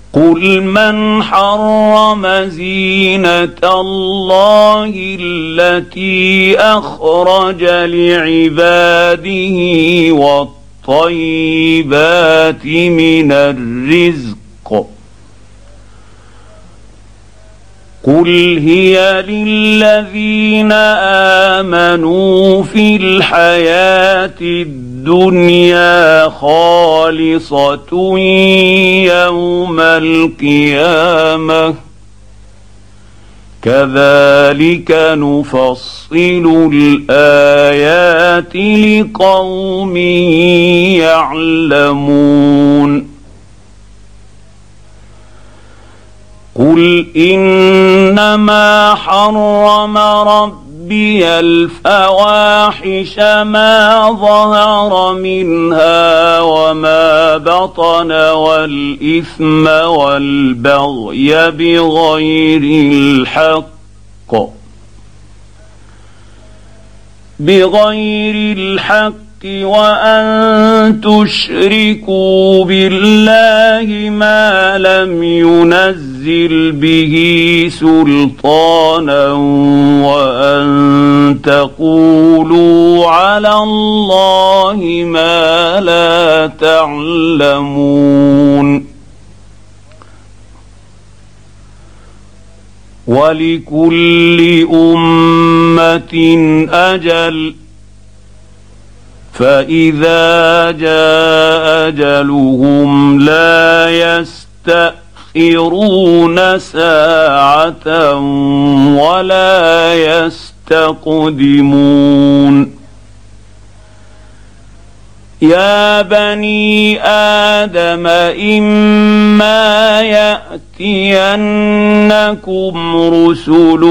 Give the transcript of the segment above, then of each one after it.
قل من حرم زينة الله التي أخرج لعباده والطيبات من الرزق قل هي للذين آمنوا في الحياة الدنيا خالصة يوم القيامة كذلك نفصل الآيات لقوم يعلمون قل إنما حرم ربي الفواحش ما ظهر منها وما بطن والإثم والبغي بغير الحق وأن تشركوا بالله ما لم ينزل به سلطانا وأن تقولوا على الله ما لا تعلمون ولكل أمة أجل فإذا جاء أجلهم لا يستأخرون ساعة ولا يستقدمون يا بني آدم إما يأتينكم رسل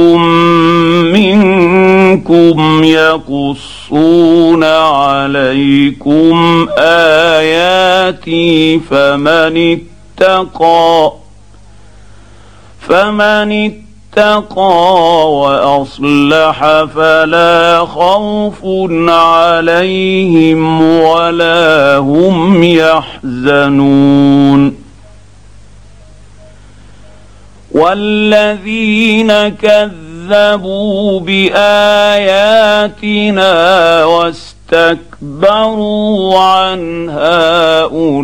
منكم يقصون عليكم آياتي فمن اتقى وأصلح فلا خوف عليهم ولا هم يحزنون والذين كذبوا بآياتنا واستكبروا عنها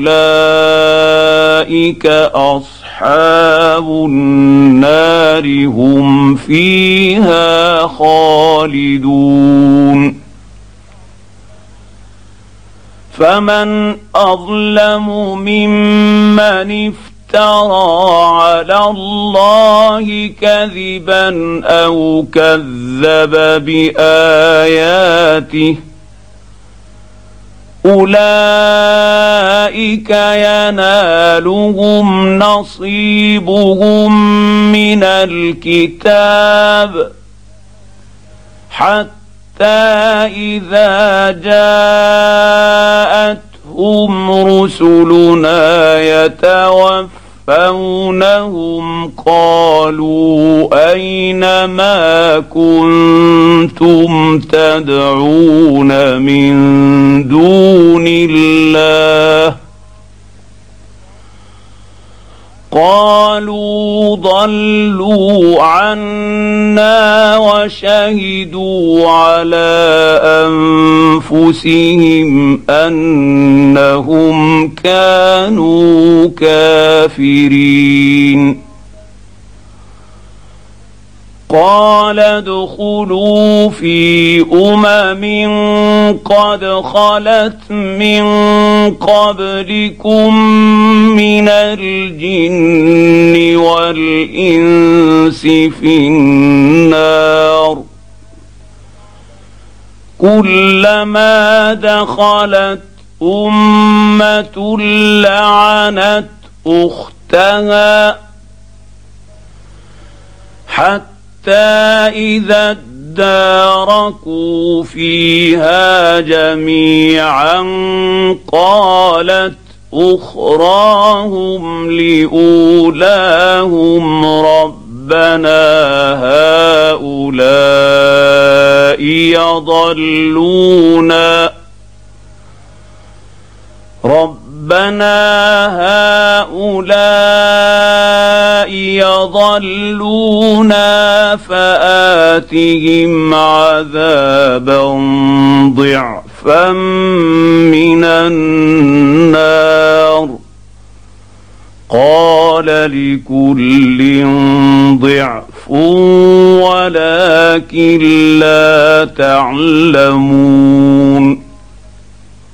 أولئك أصحاب النار هم فيها خالدون فمن أظلم ممن افترى على الله كذبا أو كذب بآياته أولئك ينالهم نصيبهم من الكتاب حتى إذا جاءتهم رسلنا يتوفونهم قالوا أين ما كنتم تدعون من دون الله قالوا ضلوا عنا وشهدوا على أنفسهم أنهم كانوا كافرين قال ادخلوا في قد خلت من قبلكم من الجن والإنس في النار كلما دخلت أمة لعنت أختها حتى إذا اداركوا فيها جميعا قالت أخراهم لأولاهم ربنا هؤلاء يضلون يضلونا فآتهم عذابا ضعفا من النار قال لكل ضعف ولكن لا تعلمون